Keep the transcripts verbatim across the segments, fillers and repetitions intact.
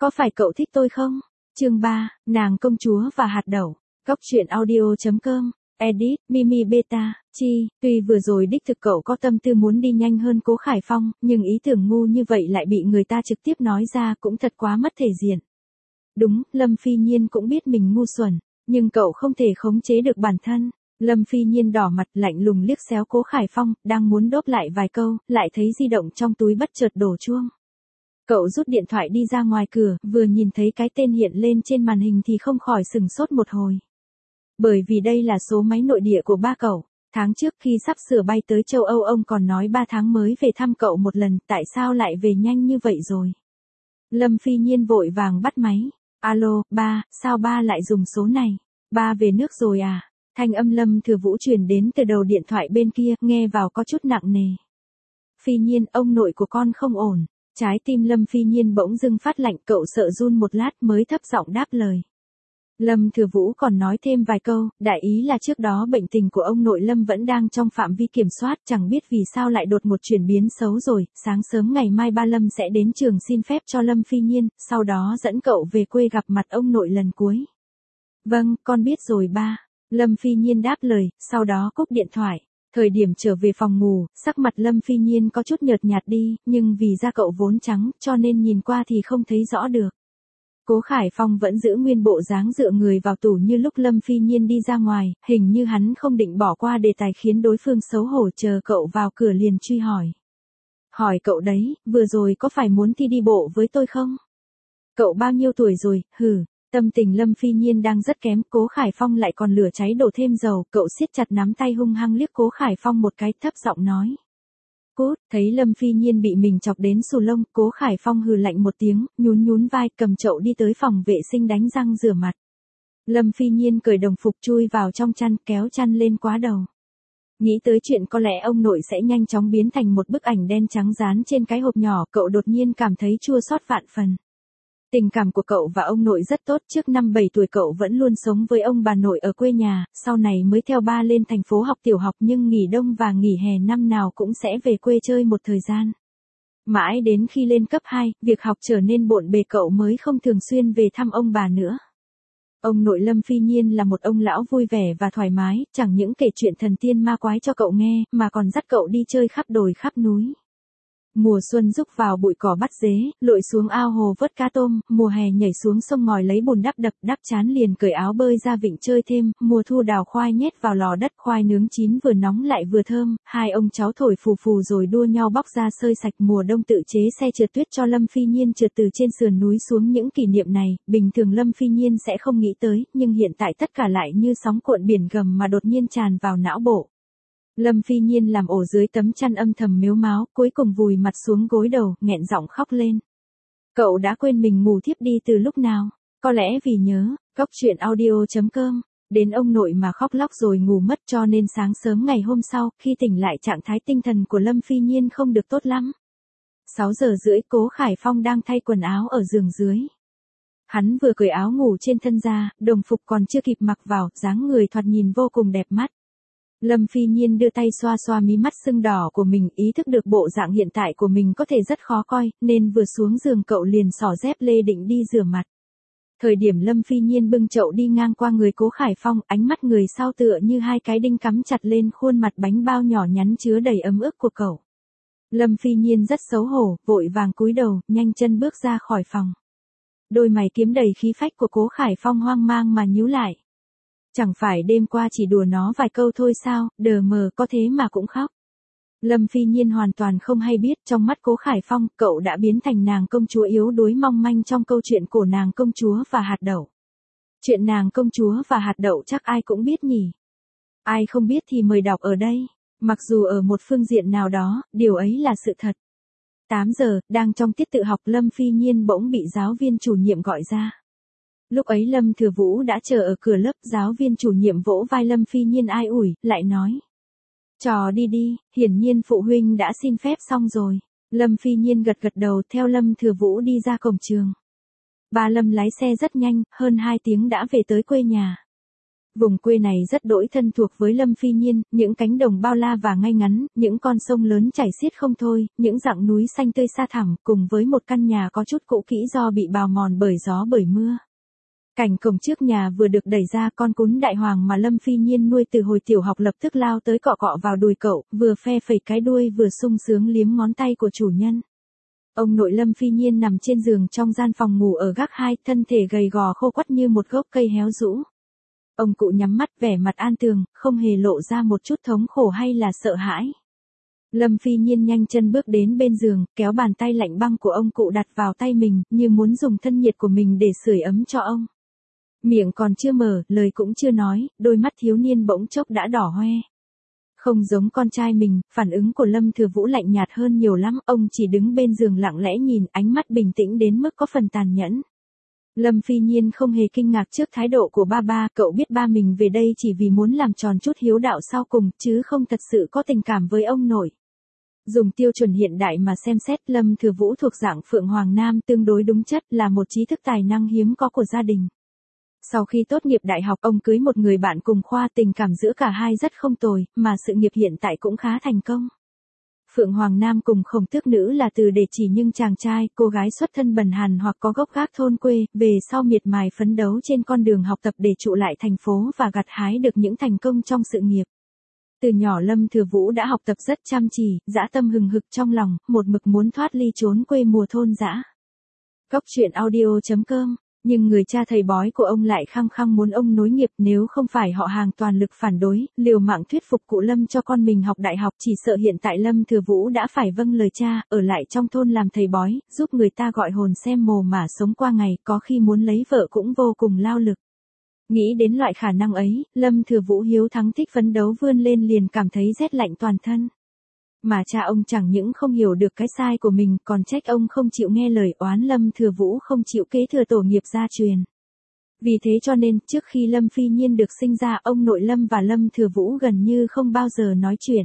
Có phải cậu thích tôi không? Chương ba, nàng công chúa và hạt đậu. Góc truyện audio chấm com. Edit, Mimi Beta, Chi, tuy vừa rồi đích thực cậu có tâm tư muốn đi nhanh hơn Cố Khải Phong, nhưng ý tưởng ngu như vậy lại bị người ta trực tiếp nói ra cũng thật quá mất thể diện. Đúng, Lâm Phi Nhiên cũng biết mình ngu xuẩn, nhưng cậu không thể khống chế được bản thân. Lâm Phi Nhiên đỏ mặt lạnh lùng liếc xéo Cố Khải Phong, đang muốn đốp lại vài câu, lại thấy di động trong túi bất chợt đổ chuông. Cậu rút điện thoại đi ra ngoài cửa, vừa nhìn thấy cái tên hiện lên trên màn hình thì không khỏi sừng sốt một hồi. Bởi vì đây là số máy nội địa của ba cậu. Tháng trước khi sắp sửa bay tới châu Âu ông còn nói ba tháng mới về thăm cậu một lần, tại sao lại về nhanh như vậy rồi? Lâm Phi Nhiên vội vàng bắt máy. Alo, ba, sao ba lại dùng số này? Ba về nước rồi à? Thanh âm Lâm Thừa Vũ truyền đến từ đầu điện thoại bên kia, nghe vào có chút nặng nề. Phi Nhiên, ông nội của con không ổn. Trái tim Lâm Phi Nhiên bỗng dưng phát lạnh, cậu sợ run một lát mới thấp giọng đáp lời. Lâm Thừa Vũ còn nói thêm vài câu, đại ý là trước đó bệnh tình của ông nội Lâm vẫn đang trong phạm vi kiểm soát, chẳng biết vì sao lại đột một chuyển biến xấu rồi, sáng sớm ngày mai ba Lâm sẽ đến trường xin phép cho Lâm Phi Nhiên, sau đó dẫn cậu về quê gặp mặt ông nội lần cuối. Vâng, con biết rồi ba. Lâm Phi Nhiên đáp lời, sau đó cúp điện thoại. Thời điểm trở về phòng ngủ, sắc mặt Lâm Phi Nhiên có chút nhợt nhạt đi, nhưng vì da cậu vốn trắng, cho nên nhìn qua thì không thấy rõ được. Cố Khải Phong vẫn giữ nguyên bộ dáng dựa người vào tủ như lúc Lâm Phi Nhiên đi ra ngoài, hình như hắn không định bỏ qua đề tài khiến đối phương xấu hổ, chờ cậu vào cửa liền truy hỏi. Hỏi cậu đấy, vừa rồi có phải muốn thi đi bộ với tôi không? Cậu bao nhiêu tuổi rồi, hừ. Tâm tình Lâm Phi Nhiên đang rất kém, Cố Khải Phong lại còn lửa cháy đổ thêm dầu, cậu siết chặt nắm tay hung hăng liếc Cố Khải Phong một cái, thấp giọng nói. Cút, thấy Lâm Phi Nhiên bị mình chọc đến xù lông, Cố Khải Phong hừ lạnh một tiếng, nhún nhún vai, cầm chậu đi tới phòng vệ sinh đánh răng rửa mặt. Lâm Phi Nhiên cởi đồng phục chui vào trong chăn, kéo chăn lên quá đầu. Nghĩ tới chuyện có lẽ ông nội sẽ nhanh chóng biến thành một bức ảnh đen trắng dán trên cái hộp nhỏ, cậu đột nhiên cảm thấy chua xót vạn phần. Tình cảm của cậu và ông nội rất tốt, trước năm bảy tuổi cậu vẫn luôn sống với ông bà nội ở quê nhà, sau này mới theo ba lên thành phố học tiểu học, nhưng nghỉ đông và nghỉ hè năm nào cũng sẽ về quê chơi một thời gian. Mãi đến khi lên cấp hai, việc học trở nên bộn bề cậu mới không thường xuyên về thăm ông bà nữa. Ông nội Lâm Phi Nhiên là một ông lão vui vẻ và thoải mái, chẳng những kể chuyện thần tiên ma quái cho cậu nghe, mà còn dắt cậu đi chơi khắp đồi khắp núi. Mùa xuân rúc vào bụi cỏ bắt dế, lội xuống ao hồ vớt cá tôm, mùa hè nhảy xuống sông ngòi lấy bùn đắp đập, đắp chán liền cởi áo bơi ra vịnh chơi thêm, mùa thu đào khoai nhét vào lò đất, khoai nướng chín vừa nóng lại vừa thơm, hai ông cháu thổi phù phù rồi đua nhau bóc ra sơi sạch, mùa đông tự chế xe trượt tuyết cho Lâm Phi Nhiên trượt từ trên sườn núi xuống. Những kỷ niệm này, bình thường Lâm Phi Nhiên sẽ không nghĩ tới, nhưng hiện tại tất cả lại như sóng cuộn biển gầm mà đột nhiên tràn vào não bộ. Lâm Phi Nhiên làm ổ dưới tấm chăn âm thầm mếu máo, cuối cùng vùi mặt xuống gối đầu, nghẹn giọng khóc lên. Cậu đã quên mình ngủ thiếp đi từ lúc nào? Có lẽ vì nhớ, góc truyện audio chấm com, đến ông nội mà khóc lóc rồi ngủ mất, cho nên sáng sớm ngày hôm sau, khi tỉnh lại trạng thái tinh thần của Lâm Phi Nhiên không được tốt lắm. sáu giờ rưỡi Cố Khải Phong đang thay quần áo ở giường dưới. Hắn vừa cởi áo ngủ trên thân ra, đồng phục còn chưa kịp mặc vào, dáng người thoạt nhìn vô cùng đẹp mắt. Lâm Phi Nhiên đưa tay xoa xoa mí mắt sưng đỏ của mình, ý thức được bộ dạng hiện tại của mình có thể rất khó coi, nên vừa xuống giường cậu liền xỏ dép lê định đi rửa mặt. Thời điểm Lâm Phi Nhiên bưng chậu đi ngang qua người Cố Khải Phong, ánh mắt người sau tựa như hai cái đinh cắm chặt lên khuôn mặt bánh bao nhỏ nhắn chứa đầy ấm ức của cậu. Lâm Phi Nhiên rất xấu hổ, vội vàng cúi đầu, nhanh chân bước ra khỏi phòng. Đôi mày kiếm đầy khí phách của Cố Khải Phong hoang mang mà nhíu lại. Chẳng phải đêm qua chỉ đùa nó vài câu thôi sao, đờ mờ có thế mà cũng khóc. Lâm Phi Nhiên hoàn toàn không hay biết, trong mắt Cố Khải Phong, cậu đã biến thành nàng công chúa yếu đuối mong manh trong câu chuyện của nàng công chúa và hạt đậu. Chuyện nàng công chúa và hạt đậu chắc ai cũng biết nhỉ. Ai không biết thì mời đọc ở đây. Mặc dù ở một phương diện nào đó, điều ấy là sự thật. tám giờ, đang trong tiết tự học, Lâm Phi Nhiên bỗng bị giáo viên chủ nhiệm gọi ra. Lúc ấy Lâm Thừa Vũ đã chờ ở cửa lớp, giáo viên chủ nhiệm vỗ vai Lâm Phi Nhiên ai ủi, lại nói. Trò đi đi, hiển nhiên phụ huynh đã xin phép xong rồi. Lâm Phi Nhiên gật gật đầu theo Lâm Thừa Vũ đi ra cổng trường. Ba Lâm lái xe rất nhanh, hơn hai tiếng đã về tới quê nhà. Vùng quê này rất đỗi thân thuộc với Lâm Phi Nhiên, những cánh đồng bao la và ngay ngắn, những con sông lớn chảy xiết không thôi, những dặng núi xanh tươi xa thẳm, cùng với một căn nhà có chút cũ kỹ do bị bào mòn bởi gió bởi mưa. Cảnh cổng trước nhà vừa được đẩy ra, con cún đại hoàng mà Lâm Phi Nhiên nuôi từ hồi tiểu học lập tức lao tới cọ cọ vào đùi cậu, vừa phe phẩy cái đuôi vừa sung sướng liếm ngón tay của chủ nhân. Ông nội Lâm Phi Nhiên nằm trên giường trong gian phòng ngủ ở gác hai, thân thể gầy gò khô quắt như một gốc cây héo rũ. Ông cụ nhắm mắt vẻ mặt an tường, không hề lộ ra một chút thống khổ hay là sợ hãi. Lâm Phi Nhiên nhanh chân bước đến bên giường, kéo bàn tay lạnh băng của ông cụ đặt vào tay mình, như muốn dùng thân nhiệt của mình để sưởi ấm cho ông. Miệng còn chưa mở, lời cũng chưa nói, đôi mắt thiếu niên bỗng chốc đã đỏ hoe. Không giống con trai mình, phản ứng của Lâm Thừa Vũ lạnh nhạt hơn nhiều lắm, ông chỉ đứng bên giường lặng lẽ nhìn, ánh mắt bình tĩnh đến mức có phần tàn nhẫn. Lâm Phi Nhiên không hề kinh ngạc trước thái độ của ba ba, cậu biết ba mình về đây chỉ vì muốn làm tròn chút hiếu đạo sau cùng, chứ không thật sự có tình cảm với ông nội. Dùng tiêu chuẩn hiện đại mà xem xét, Lâm Thừa Vũ thuộc dạng Phượng Hoàng Nam tương đối đúng chất, là một trí thức tài năng hiếm có của gia đình. Sau khi tốt nghiệp đại học, ông cưới một người bạn cùng khoa, tình cảm giữa cả hai rất không tồi, mà sự nghiệp hiện tại cũng khá thành công. Phượng Hoàng Nam cùng Khổng Tước Nữ là từ để chỉ nhưng chàng trai, cô gái xuất thân bần hàn hoặc có gốc gác thôn quê, về sau miệt mài phấn đấu trên con đường học tập để trụ lại thành phố và gặt hái được những thành công trong sự nghiệp. Từ nhỏ Lâm Thừa Vũ đã học tập rất chăm chỉ, dã tâm hừng hực trong lòng, một mực muốn thoát ly trốn quê mùa thôn dã. Góc truyện audio chấm com. Nhưng người cha thầy bói của ông lại khăng khăng muốn ông nối nghiệp, nếu không phải họ hàng toàn lực phản đối, liều mạng thuyết phục cụ Lâm cho con mình học đại học, chỉ sợ hiện tại Lâm Thừa Vũ đã phải vâng lời cha, ở lại trong thôn làm thầy bói, giúp người ta gọi hồn xem mồ mà sống qua ngày, có khi muốn lấy vợ cũng vô cùng lao lực. Nghĩ đến loại khả năng ấy, Lâm Thừa Vũ hiếu thắng thích phấn đấu vươn lên liền cảm thấy rét lạnh toàn thân. Mà cha ông chẳng những không hiểu được cái sai của mình, còn trách ông không chịu nghe lời, oán Lâm Thừa Vũ không chịu kế thừa tổ nghiệp gia truyền. Vì thế cho nên, trước khi Lâm Phi Nhiên được sinh ra, ông nội Lâm và Lâm Thừa Vũ gần như không bao giờ nói chuyện.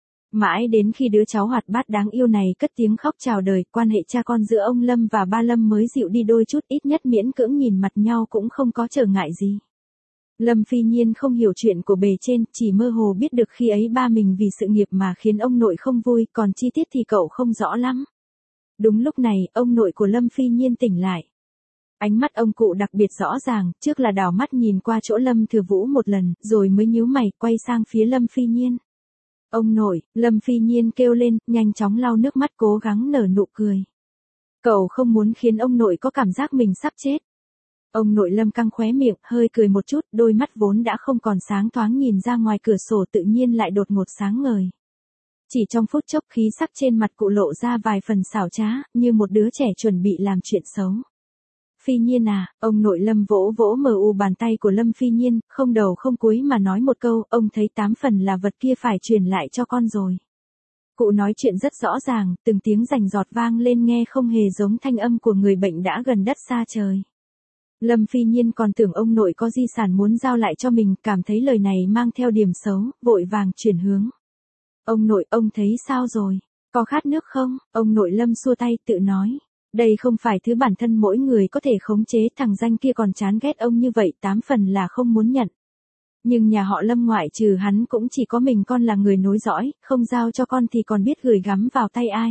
Mãi đến khi đứa cháu hoạt bát đáng yêu này cất tiếng khóc chào đời, quan hệ cha con giữa ông Lâm và ba Lâm mới dịu đi đôi chút, ít nhất miễn cưỡng nhìn mặt nhau cũng không có trở ngại gì. Lâm Phi Nhiên không hiểu chuyện của bề trên, chỉ mơ hồ biết được khi ấy ba mình vì sự nghiệp mà khiến ông nội không vui, còn chi tiết thì cậu không rõ lắm. Đúng lúc này, ông nội của Lâm Phi Nhiên tỉnh lại. Ánh mắt ông cụ đặc biệt rõ ràng, trước là đảo mắt nhìn qua chỗ Lâm Thừa Vũ một lần, rồi mới nhíu mày, quay sang phía Lâm Phi Nhiên. Ông nội, Lâm Phi Nhiên kêu lên, nhanh chóng lau nước mắt cố gắng nở nụ cười. Cậu không muốn khiến ông nội có cảm giác mình sắp chết. Ông nội Lâm căng khóe miệng, hơi cười một chút, đôi mắt vốn đã không còn sáng thoáng nhìn ra ngoài cửa sổ tự nhiên lại đột ngột sáng ngời. Chỉ trong phút chốc khí sắc trên mặt cụ lộ ra vài phần xảo trá, như một đứa trẻ chuẩn bị làm chuyện xấu. Phi Nhiên à, ông nội Lâm vỗ vỗ mờ u bàn tay của Lâm Phi Nhiên, không đầu không cuối mà nói một câu, ông thấy tám phần là vật kia phải truyền lại cho con rồi. Cụ nói chuyện rất rõ ràng, từng tiếng rành giọt vang lên nghe không hề giống thanh âm của người bệnh đã gần đất xa trời. Lâm Phi Nhiên còn tưởng ông nội có di sản muốn giao lại cho mình, cảm thấy lời này mang theo điểm xấu, vội vàng chuyển hướng. Ông nội, ông thấy sao rồi? Có khát nước không? Ông nội Lâm xua tay tự nói. Đây không phải thứ bản thân mỗi người có thể khống chế, thằng danh kia còn chán ghét ông như vậy, tám phần là không muốn nhận. Nhưng nhà họ Lâm ngoại trừ hắn cũng chỉ có mình con là người nối dõi, không giao cho con thì còn biết gửi gắm vào tay ai.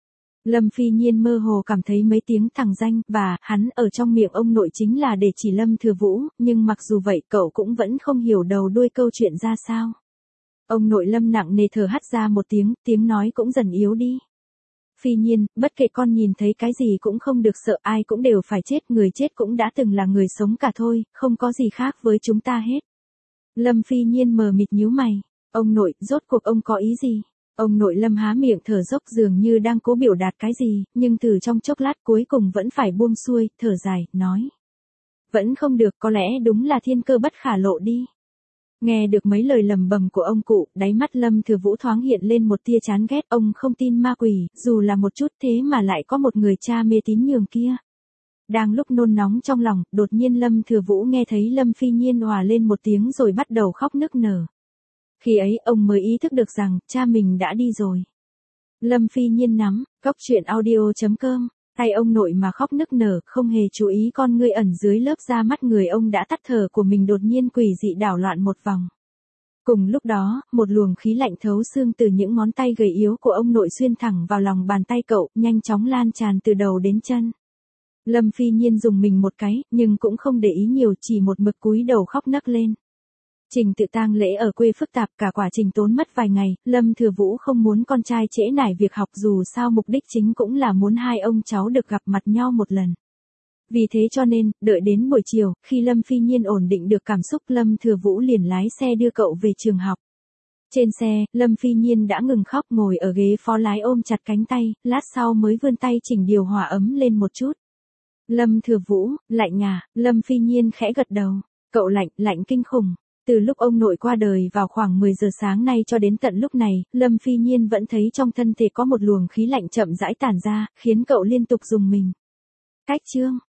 Lâm Phi Nhiên mơ hồ cảm thấy mấy tiếng thằng danh và hắn ở trong miệng ông nội chính là để chỉ Lâm Thừa Vũ, nhưng mặc dù vậy cậu cũng vẫn không hiểu đầu đuôi câu chuyện ra sao. Ông nội Lâm nặng nề thở hắt ra một tiếng, tiếng nói cũng dần yếu đi. Phi Nhiên, bất kể con nhìn thấy cái gì cũng không được sợ, ai cũng đều phải chết, người chết cũng đã từng là người sống cả thôi, không có gì khác với chúng ta hết. Lâm Phi Nhiên mờ mịt nhíu mày, ông nội, rốt cuộc ông có ý gì? Ông nội Lâm há miệng thở dốc dường như đang cố biểu đạt cái gì, nhưng từ trong chốc lát cuối cùng vẫn phải buông xuôi, thở dài, nói. Vẫn không được, có lẽ đúng là thiên cơ bất khả lộ đi. Nghe được mấy lời lầm bầm của ông cụ, đáy mắt Lâm Thừa Vũ thoáng hiện lên một tia chán ghét, ông không tin ma quỷ, dù là một chút thế mà lại có một người cha mê tín nhường kia. Đang lúc nôn nóng trong lòng, đột nhiên Lâm Thừa Vũ nghe thấy Lâm Phi Nhiên òa lên một tiếng rồi bắt đầu khóc nức nở. Khi ấy ông mới ý thức được rằng, cha mình đã đi rồi. Lâm Phi Nhiên nắm, góc truyện audio chấm com tay ông nội mà khóc nức nở, không hề chú ý con ngươi ẩn dưới lớp da mắt người ông đã tắt thở của mình đột nhiên quỷ dị đảo loạn một vòng. Cùng lúc đó, một luồng khí lạnh thấu xương từ những ngón tay gầy yếu của ông nội xuyên thẳng vào lòng bàn tay cậu, nhanh chóng lan tràn từ đầu đến chân. Lâm Phi Nhiên dùng mình một cái, nhưng cũng không để ý nhiều, chỉ một mực cúi đầu khóc nấc lên. Trình tự tang lễ ở quê phức tạp, cả quá trình tốn mất vài ngày, Lâm Thừa Vũ không muốn con trai trễ nải việc học, dù sao mục đích chính cũng là muốn hai ông cháu được gặp mặt nhau một lần. Vì thế cho nên, đợi đến buổi chiều, khi Lâm Phi Nhiên ổn định được cảm xúc, Lâm Thừa Vũ liền lái xe đưa cậu về trường học. Trên xe, Lâm Phi Nhiên đã ngừng khóc, ngồi ở ghế phó lái ôm chặt cánh tay, lát sau mới vươn tay chỉnh điều hòa ấm lên một chút. Lâm Thừa Vũ, lạnh à? Lâm Phi Nhiên khẽ gật đầu. Cậu lạnh, lạnh kinh khủng. Từ lúc ông nội qua đời vào khoảng mười giờ sáng nay cho đến tận lúc này, Lâm Phi Nhiên vẫn thấy trong thân thể có một luồng khí lạnh chậm rãi tản ra, khiến cậu liên tục rùng mình. Cách chương